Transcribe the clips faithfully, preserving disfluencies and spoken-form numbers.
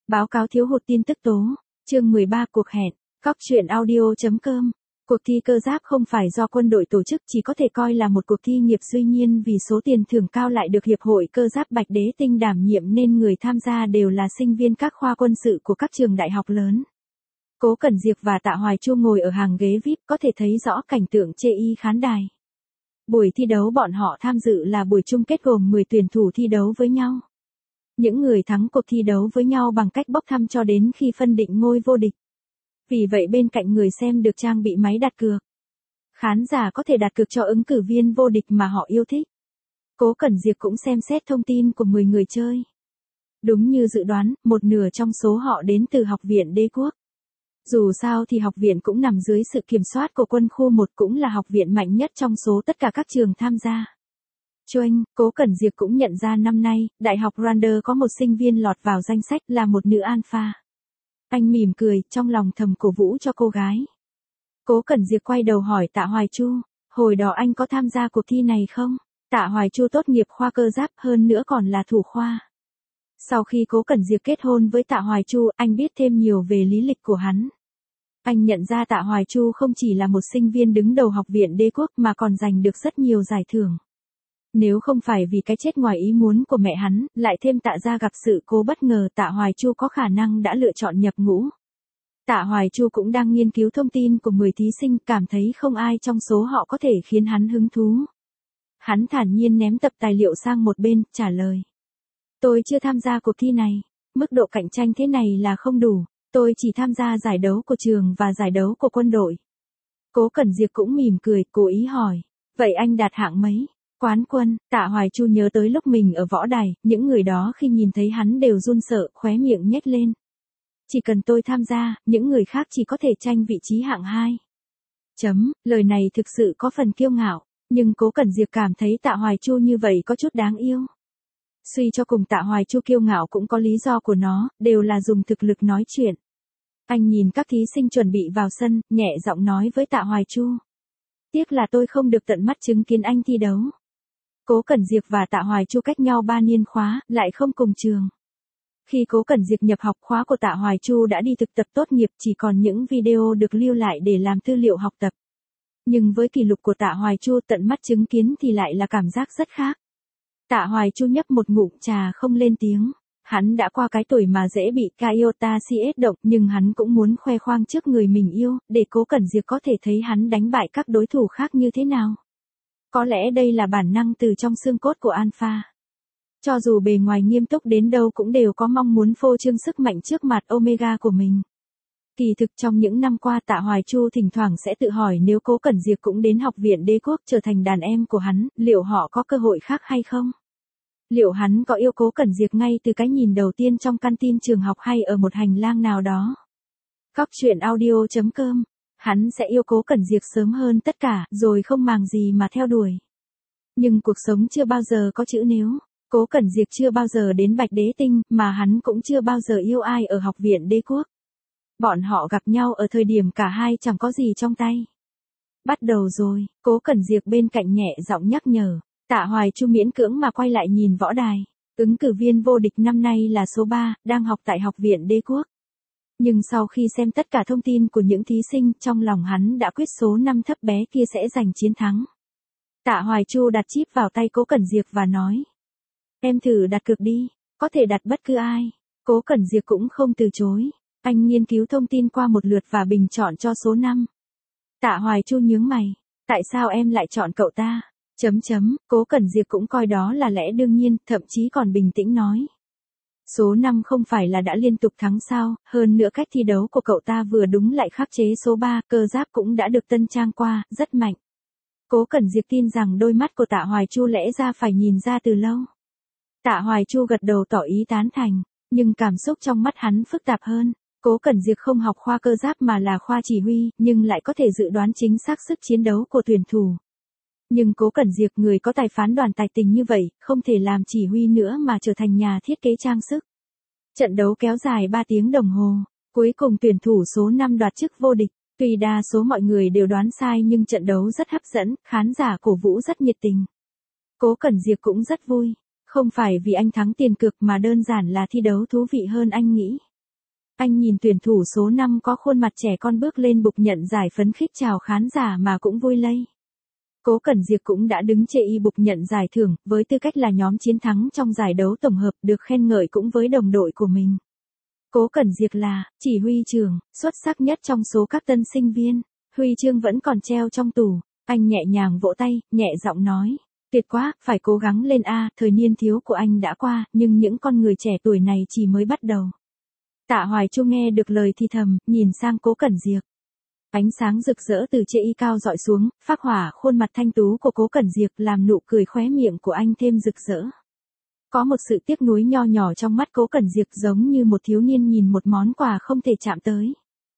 Báo cáo thiếu hụt tin tức tố. Chương mười ba cuộc hẹn. Cóc truyện audio.com. Cuộc thi cơ giáp không phải do quân đội tổ chức, chỉ có thể coi là một cuộc thi nghiệp tuy nhiên vì số tiền thưởng cao lại được Hiệp hội Cơ giáp Bạch Đế Tinh đảm nhiệm nên người tham gia đều là sinh viên các khoa quân sự của các trường đại học lớn. Cố Cẩn Diệp và Tạ Hoài Chu ngồi ở hàng ghế vi ai pi có thể thấy rõ cảnh tượng chê y khán đài. Buổi thi đấu bọn họ tham dự là buổi chung kết gồm mười tuyển thủ thi đấu với nhau. Những người thắng cuộc thi đấu với nhau bằng cách bốc thăm cho đến khi phân định ngôi vô địch. Vì vậy bên cạnh người xem được trang bị máy đặt cược. Khán giả có thể đặt cược cho ứng cử viên vô địch mà họ yêu thích. Cố Cẩn Diệp cũng xem xét thông tin của mười người chơi. Đúng như dự đoán, một nửa trong số họ đến từ Học viện Đế quốc. Dù sao thì học viện cũng nằm dưới sự kiểm soát của quân khu một, cũng là học viện mạnh nhất trong số tất cả các trường tham gia. Choanh, Cố Cẩn Diệp cũng nhận ra năm nay, Đại học Randers có một sinh viên lọt vào danh sách là một nữ alpha. Anh mỉm cười, trong lòng thầm cổ vũ cho cô gái. Cố Cẩn Diệp quay đầu hỏi Tạ Hoài Chu, hồi đó anh có tham gia cuộc thi này không? Tạ Hoài Chu tốt nghiệp khoa cơ giáp, hơn nữa còn là thủ khoa. Sau khi Cố Cẩn Diệp kết hôn với Tạ Hoài Chu, anh biết thêm nhiều về lý lịch của hắn. Anh nhận ra Tạ Hoài Chu không chỉ là một sinh viên đứng đầu Học viện Đế quốc mà còn giành được rất nhiều giải thưởng. Nếu không phải vì cái chết ngoài ý muốn của mẹ hắn, lại thêm Tạ gia gặp sự cố bất ngờ, Tạ Hoài Chu có khả năng đã lựa chọn nhập ngũ. Tạ Hoài Chu cũng đang nghiên cứu thông tin của mười thí sinh, cảm thấy không ai trong số họ có thể khiến hắn hứng thú. Hắn thản nhiên ném tập tài liệu sang một bên, trả lời. Tôi chưa tham gia cuộc thi này, mức độ cạnh tranh thế này là không đủ, tôi chỉ tham gia giải đấu của trường và giải đấu của quân đội. Cố Cẩn Diệp cũng mỉm cười, cố ý hỏi, vậy anh đạt hạng mấy? Quán quân. Tạ Hoài Chu nhớ tới lúc mình ở võ đài, những người đó khi nhìn thấy hắn đều run sợ, khóe miệng nhếch lên. Chỉ cần tôi tham gia, những người khác chỉ có thể tranh vị trí hạng hai. Chấm, lời này thực sự có phần kiêu ngạo, nhưng Cố Cẩn Diệp cảm thấy Tạ Hoài Chu như vậy có chút đáng yêu. Suy cho cùng Tạ Hoài Chu kiêu ngạo cũng có lý do của nó, đều là dùng thực lực nói chuyện. Anh nhìn các thí sinh chuẩn bị vào sân, nhẹ giọng nói với Tạ Hoài Chu. Tiếc là tôi không được tận mắt chứng kiến anh thi đấu. Cố Cẩn Diệp và Tạ Hoài Chu cách nhau ba niên khóa, lại không cùng trường. Khi Cố Cẩn Diệp nhập học, khóa của Tạ Hoài Chu đã đi thực tập tốt nghiệp, chỉ còn những video được lưu lại để làm tư liệu học tập. Nhưng với kỷ lục của Tạ Hoài Chu, tận mắt chứng kiến thì lại là cảm giác rất khác. Tạ Hoài Chu nhấp một ngụm trà không lên tiếng. Hắn đã qua cái tuổi mà dễ bị Kyota xê ét động, nhưng hắn cũng muốn khoe khoang trước người mình yêu, để Cố Cẩn Diệp có thể thấy hắn đánh bại các đối thủ khác như thế nào. Có lẽ đây là bản năng từ trong xương cốt của Alpha. Cho dù bề ngoài nghiêm túc đến đâu cũng đều có mong muốn phô trương sức mạnh trước mặt Omega của mình. Kỳ thực trong những năm qua, Tạ Hoài Chu thỉnh thoảng sẽ tự hỏi nếu Cố Cẩn Diệp cũng đến Học viện Đế quốc trở thành đàn em của hắn, liệu họ có cơ hội khác hay không? Liệu hắn có yêu Cố Cẩn Diệp ngay từ cái nhìn đầu tiên trong canteen trường học hay ở một hành lang nào đó? Cóc truyện audio.com. Hắn sẽ yêu Cố Cẩn Diệp sớm hơn tất cả, rồi không màng gì mà theo đuổi. Nhưng cuộc sống chưa bao giờ có chữ nếu. Cố Cẩn Diệp chưa bao giờ đến Bạch Đế Tinh, mà hắn cũng chưa bao giờ yêu ai ở Học viện Đế quốc. Bọn họ gặp nhau ở thời điểm cả hai chẳng có gì trong tay. Bắt đầu rồi, Cố Cẩn Diệp bên cạnh nhẹ giọng nhắc nhở. Tạ Hoài Chu miễn cưỡng mà quay lại nhìn võ đài. Ứng cử viên vô địch năm nay là số ba, đang học tại Học viện Đế quốc. Nhưng sau khi xem tất cả thông tin của những thí sinh, trong lòng hắn đã quyết số năm thấp bé kia sẽ giành chiến thắng. Tạ Hoài Chu đặt chip vào tay Cố Cẩn Diệp và nói. Em thử đặt cược đi, có thể đặt bất cứ ai. Cố Cẩn Diệp cũng không từ chối. Anh nghiên cứu thông tin qua một lượt và bình chọn cho số năm. Tạ Hoài Chu nhướng mày. Tại sao em lại chọn cậu ta? Chấm chấm, Cố Cẩn Diệp cũng coi đó là lẽ đương nhiên, thậm chí còn bình tĩnh nói. Số năm không phải là đã liên tục thắng sao, hơn nữa cách thi đấu của cậu ta vừa đúng lại khắc chế số ba, cơ giáp cũng đã được tân trang qua, rất mạnh. Cố Cẩn Diệp tin rằng đôi mắt của Tạ Hoài Chu lẽ ra phải nhìn ra từ lâu. Tạ Hoài Chu gật đầu tỏ ý tán thành, nhưng cảm xúc trong mắt hắn phức tạp hơn. Cố Cẩn Diệp không học khoa cơ giáp mà là khoa chỉ huy, nhưng lại có thể dự đoán chính xác sức chiến đấu của tuyển thủ. Nhưng Cố Cẩn Diệp, người có tài phán đoán tài tình như vậy, không thể làm chỉ huy nữa mà trở thành nhà thiết kế trang sức. Trận đấu kéo dài ba tiếng đồng hồ, cuối cùng tuyển thủ số năm đoạt chức vô địch. Tuy đa số mọi người đều đoán sai nhưng trận đấu rất hấp dẫn, khán giả cổ vũ rất nhiệt tình. Cố Cẩn Diệp cũng rất vui, không phải vì anh thắng tiền cược mà đơn giản là thi đấu thú vị hơn anh nghĩ. Anh nhìn tuyển thủ số năm có khuôn mặt trẻ con bước lên bục nhận giải phấn khích chào khán giả mà cũng vui lây. Cố Cẩn Diệp cũng đã đứng chê y bục nhận giải thưởng, với tư cách là nhóm chiến thắng trong giải đấu tổng hợp, được khen ngợi cũng với đồng đội của mình. Cố Cẩn Diệp là chỉ huy trưởng xuất sắc nhất trong số các tân sinh viên, huy chương vẫn còn treo trong tủ. Anh nhẹ nhàng vỗ tay, nhẹ giọng nói, tuyệt quá, phải cố gắng lên a, thời niên thiếu của anh đã qua, nhưng những con người trẻ tuổi này chỉ mới bắt đầu. Tạ Hoài Chu nghe được lời thì thầm, nhìn sang Cố Cẩn Diệp. Ánh sáng rực rỡ từ chê y cao dọi xuống, phác hỏa khuôn mặt thanh tú của Cố Cẩn Diệp, làm nụ cười khóe miệng của anh thêm rực rỡ. Có một sự tiếc nuối nho nhỏ trong mắt Cố Cẩn Diệp, giống như một thiếu niên nhìn một món quà không thể chạm tới.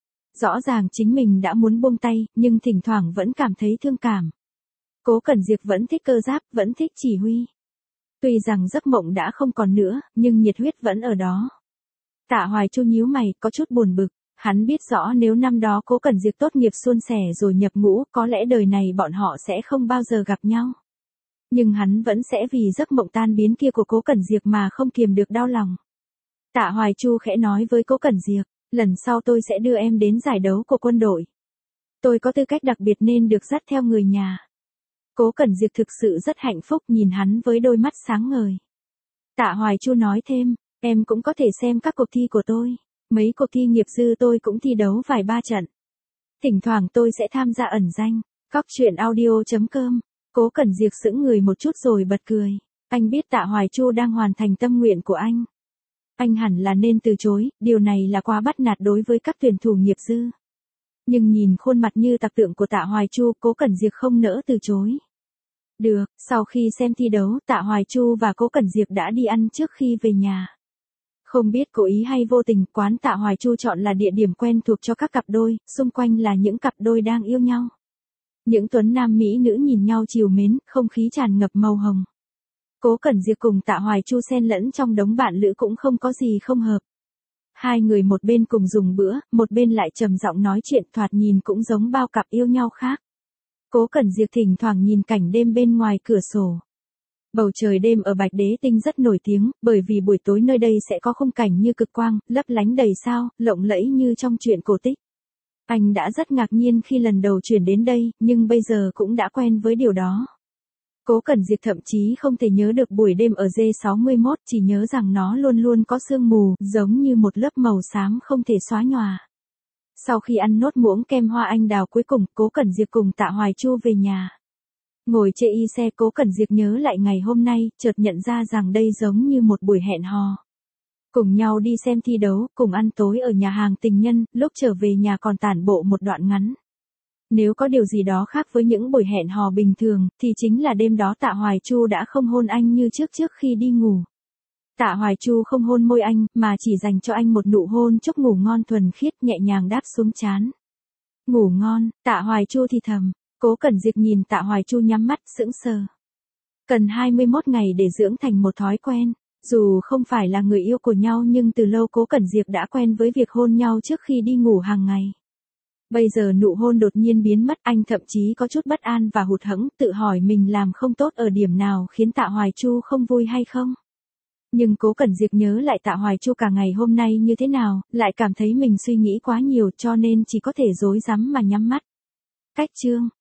Rõ ràng chính mình đã muốn buông tay, nhưng thỉnh thoảng vẫn cảm thấy thương cảm. Cố Cẩn Diệp vẫn thích cơ giáp, vẫn thích chỉ huy. Tuy rằng giấc mộng đã không còn nữa, nhưng nhiệt huyết vẫn ở đó. Tạ Hoài Chu nhíu mày, có chút buồn bực. Hắn biết rõ nếu năm đó Cố Cẩn Diệp tốt nghiệp suôn sẻ rồi nhập ngũ, có lẽ đời này bọn họ sẽ không bao giờ gặp nhau. Nhưng hắn vẫn sẽ vì giấc mộng tan biến kia của Cố Cẩn Diệp mà không kiềm được đau lòng. Tạ Hoài Chu khẽ nói với Cố Cẩn Diệp, lần sau tôi sẽ đưa em đến giải đấu của quân đội. Tôi có tư cách đặc biệt nên được dắt theo người nhà. Cố Cẩn Diệp thực sự rất hạnh phúc, nhìn hắn với đôi mắt sáng ngời. Tạ Hoài Chu nói thêm, em cũng có thể xem các cuộc thi của tôi. Mấy cuộc thi nghiệp dư tôi cũng thi đấu vài ba trận. Thỉnh thoảng tôi sẽ tham gia ẩn danh. Cóc truyện audio chấm com. Cố Cẩn Diệp sững người một chút rồi bật cười. Anh biết Tạ Hoài Chu đang hoàn thành tâm nguyện của anh. Anh hẳn là nên từ chối, điều này là quá bắt nạt đối với các tuyển thủ nghiệp dư. Nhưng nhìn khuôn mặt như tạc tượng của Tạ Hoài Chu, Cố Cẩn Diệp không nỡ từ chối. Được, sau khi xem thi đấu, Tạ Hoài Chu và Cố Cẩn Diệp đã đi ăn trước khi về nhà. Không biết cố ý hay vô tình, quán Tạ Hoài Chu chọn là địa điểm quen thuộc cho các cặp đôi, xung quanh là những cặp đôi đang yêu nhau. Những tuấn nam mỹ nữ nhìn nhau trìu mến, không khí tràn ngập màu hồng. Cố Cẩn Diệp cùng Tạ Hoài Chu xen lẫn trong đống bạn lữ cũng không có gì không hợp. Hai người một bên cùng dùng bữa, một bên lại trầm giọng nói chuyện, thoạt nhìn cũng giống bao cặp yêu nhau khác. Cố Cẩn Diệp thỉnh thoảng nhìn cảnh đêm bên ngoài cửa sổ. Bầu trời đêm ở Bạch Đế Tinh rất nổi tiếng, bởi vì buổi tối nơi đây sẽ có khung cảnh như cực quang, lấp lánh đầy sao, lộng lẫy như trong truyện cổ tích. Anh đã rất ngạc nhiên khi lần đầu chuyển đến đây, nhưng bây giờ cũng đã quen với điều đó. Cố Cẩn Diệp thậm chí không thể nhớ được buổi đêm ở D sáu mươi mốt, chỉ nhớ rằng nó luôn luôn có sương mù, giống như một lớp màu xám không thể xóa nhòa. Sau khi ăn nốt muỗng kem hoa anh đào cuối cùng, Cố Cẩn Diệp cùng Tạ Hoài Chu về nhà. Ngồi chê y xe, Cố Cẩn Diệp nhớ lại ngày hôm nay, chợt nhận ra rằng đây giống như một buổi hẹn hò. Cùng nhau đi xem thi đấu, cùng ăn tối ở nhà hàng tình nhân, lúc trở về nhà còn tản bộ một đoạn ngắn. Nếu có điều gì đó khác với những buổi hẹn hò bình thường, thì chính là đêm đó Tạ Hoài Chu đã không hôn anh như trước trước khi đi ngủ. Tạ Hoài Chu không hôn môi anh, mà chỉ dành cho anh một nụ hôn chúc ngủ ngon thuần khiết, nhẹ nhàng đáp xuống trán. Ngủ ngon, Tạ Hoài Chu thì thầm. Cố Cẩn Diệp nhìn Tạ Hoài Chu nhắm mắt, sững sờ. Cần hai mươi mốt ngày để dưỡng thành một thói quen. Dù không phải là người yêu của nhau nhưng từ lâu Cố Cẩn Diệp đã quen với việc hôn nhau trước khi đi ngủ hàng ngày. Bây giờ nụ hôn đột nhiên biến mất, anh thậm chí có chút bất an và hụt hẫng, tự hỏi mình làm không tốt ở điểm nào khiến Tạ Hoài Chu không vui hay không. Nhưng Cố Cẩn Diệp nhớ lại Tạ Hoài Chu cả ngày hôm nay như thế nào, lại cảm thấy mình suy nghĩ quá nhiều cho nên chỉ có thể rối rắm mà nhắm mắt. Cách chương